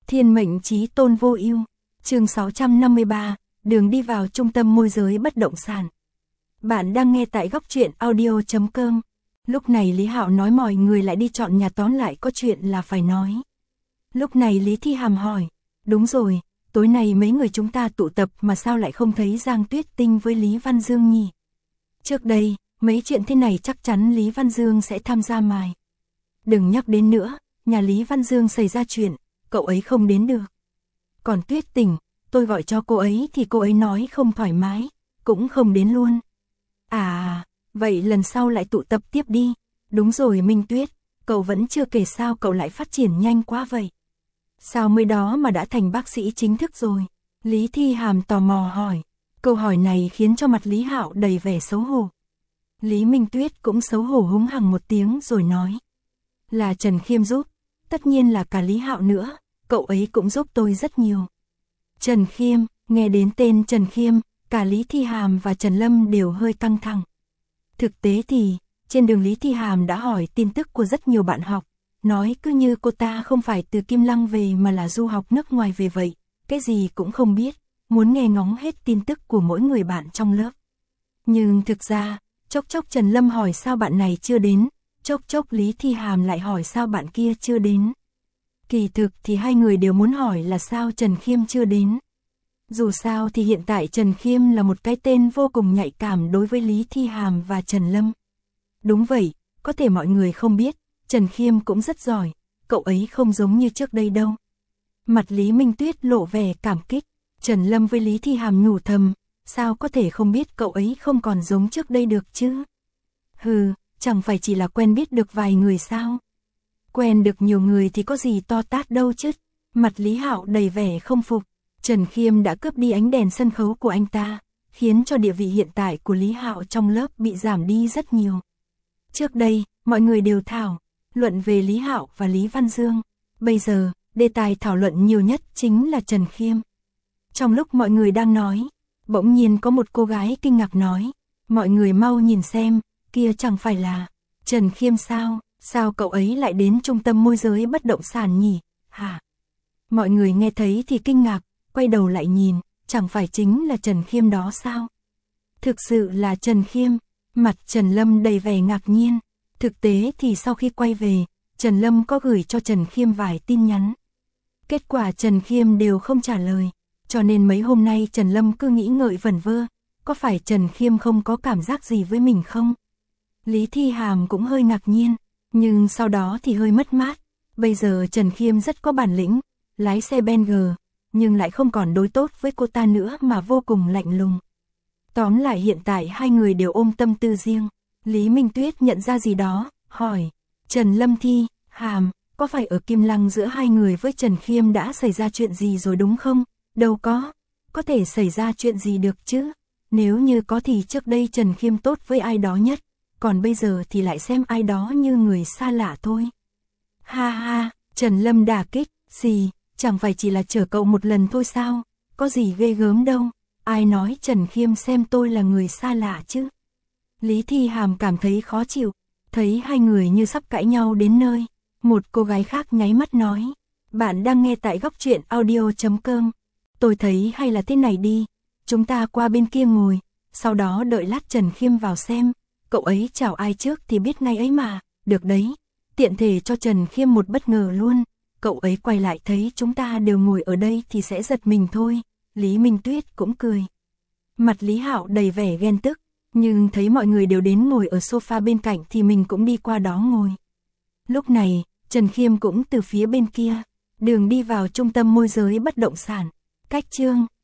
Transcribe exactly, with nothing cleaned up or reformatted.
Thiên mệnh chí tôn vô ưu. Chương sáu trăm năm mươi ba, đường đi vào trung tâm môi giới bất động sản. Bạn đang nghe tại góc truyện audio chấm com. Lúc này Lý Hạo nói mọi người lại đi chọn nhà, tóm lại có chuyện là phải nói. Lúc này Lý Thi Hàm hỏi, đúng rồi, tối nay mấy người chúng ta tụ tập mà sao lại không thấy Giang Tuyết Tinh với Lý Văn Dương nhỉ? Trước đây, mấy chuyện thế này chắc chắn Lý Văn Dương sẽ tham gia mài. Đừng nhắc đến nữa, nhà Lý Văn Dương xảy ra chuyện, cậu ấy không đến được. Còn Tuyết Tình, tôi gọi cho cô ấy thì cô ấy nói không thoải mái, cũng không đến luôn. À, vậy lần sau lại tụ tập tiếp đi. Đúng rồi Minh Tuyết, cậu vẫn chưa kể sao cậu lại phát triển nhanh quá vậy. Sao mới đó mà đã thành bác sĩ chính thức rồi? Lý Thi Hàm tò mò hỏi. Câu hỏi này khiến cho mặt Lý Hạo đầy vẻ xấu hổ. Lý Minh Tuyết cũng xấu hổ húng hằng một tiếng rồi nói. Là Trần Khiêm giúp, tất nhiên là cả Lý Hạo nữa, cậu ấy cũng giúp tôi rất nhiều. Trần Khiêm, nghe đến tên Trần Khiêm, cả Lý Thi Hàm và Trần Lâm đều hơi căng thẳng. Thực tế thì, trên đường Lý Thi Hàm đã hỏi tin tức của rất nhiều bạn học, nói cứ như cô ta không phải từ Kim Lăng về mà là du học nước ngoài về vậy, cái gì cũng không biết, muốn nghe ngóng hết tin tức của mỗi người bạn trong lớp. Nhưng thực ra, chốc chốc Trần Lâm hỏi sao bạn này chưa đến, chốc chốc Lý Thi Hàm lại hỏi sao bạn kia chưa đến. Kỳ thực thì hai người đều muốn hỏi là sao Trần Khiêm chưa đến. Dù sao thì hiện tại Trần Khiêm là một cái tên vô cùng nhạy cảm đối với Lý Thi Hàm và Trần Lâm. Đúng vậy, có thể mọi người không biết, Trần Khiêm cũng rất giỏi, cậu ấy không giống như trước đây đâu. Mặt Lý Minh Tuyết lộ vẻ cảm kích, Trần Lâm với Lý Thi Hàm nhủ thầm, sao có thể không biết cậu ấy không còn giống trước đây được chứ? Hừ, chẳng phải chỉ là quen biết được vài người sao? Quen được nhiều người thì có gì to tát đâu chứ? Mặt Lý Hạo đầy vẻ không phục, Trần Khiêm đã cướp đi ánh đèn sân khấu của anh ta, khiến cho địa vị hiện tại của Lý Hạo trong lớp bị giảm đi rất nhiều. Trước đây, mọi người đều thảo luận về Lý Hạo và Lý Văn Dương, bây giờ, đề tài thảo luận nhiều nhất chính là Trần Khiêm. Trong lúc mọi người đang nói, bỗng nhiên có một cô gái kinh ngạc nói, mọi người mau nhìn xem, kia chẳng phải là Trần Khiêm sao, sao cậu ấy lại đến trung tâm môi giới bất động sản nhỉ, hả? Mọi người nghe thấy thì kinh ngạc, quay đầu lại nhìn, chẳng phải chính là Trần Khiêm đó sao? Thực sự là Trần Khiêm, mặt Trần Lâm đầy vẻ ngạc nhiên, thực tế thì sau khi quay về, Trần Lâm có gửi cho Trần Khiêm vài tin nhắn. Kết quả Trần Khiêm đều không trả lời, cho nên mấy hôm nay Trần Lâm cứ nghĩ ngợi vẩn vơ, có phải Trần Khiêm không có cảm giác gì với mình không? Lý Thi Hàm cũng hơi ngạc nhiên, nhưng sau đó thì hơi mất mát, bây giờ Trần Khiêm rất có bản lĩnh, lái xe Benz, nhưng lại không còn đối tốt với cô ta nữa mà vô cùng lạnh lùng. Tóm lại hiện tại hai người đều ôm tâm tư riêng. Lý Minh Tuyết nhận ra gì đó, hỏi, Trần Lâm Thi, Hàm, có phải ở Kim Lăng giữa hai người với Trần Khiêm đã xảy ra chuyện gì rồi đúng không? Đâu có, có thể xảy ra chuyện gì được chứ? Nếu như có thì trước đây Trần Khiêm tốt với ai đó nhất, còn bây giờ thì lại xem ai đó như người xa lạ thôi. Ha ha, Trần Lâm đả kích, gì, chẳng phải chỉ là chở cậu một lần thôi sao, có gì ghê gớm đâu, ai nói Trần Khiêm xem tôi là người xa lạ chứ? Lý Thi Hàm cảm thấy khó chịu, thấy hai người như sắp cãi nhau đến nơi, một cô gái khác nháy mắt nói, bạn đang nghe tại góc truyện audio chấm com, tôi thấy hay là thế này đi, chúng ta qua bên kia ngồi, sau đó đợi lát Trần Khiêm vào xem, cậu ấy chào ai trước thì biết ngay ấy mà, được đấy, tiện thể cho Trần Khiêm một bất ngờ luôn, cậu ấy quay lại thấy chúng ta đều ngồi ở đây thì sẽ giật mình thôi. Lý Minh Tuyết cũng cười. Mặt Lý Hạo đầy vẻ ghen tức, nhưng thấy mọi người đều đến ngồi ở sofa bên cạnh thì mình cũng đi qua đó ngồi. Lúc này, Trần Khiêm cũng từ phía bên kia, đường đi vào trung tâm môi giới bất động sản. Cách chương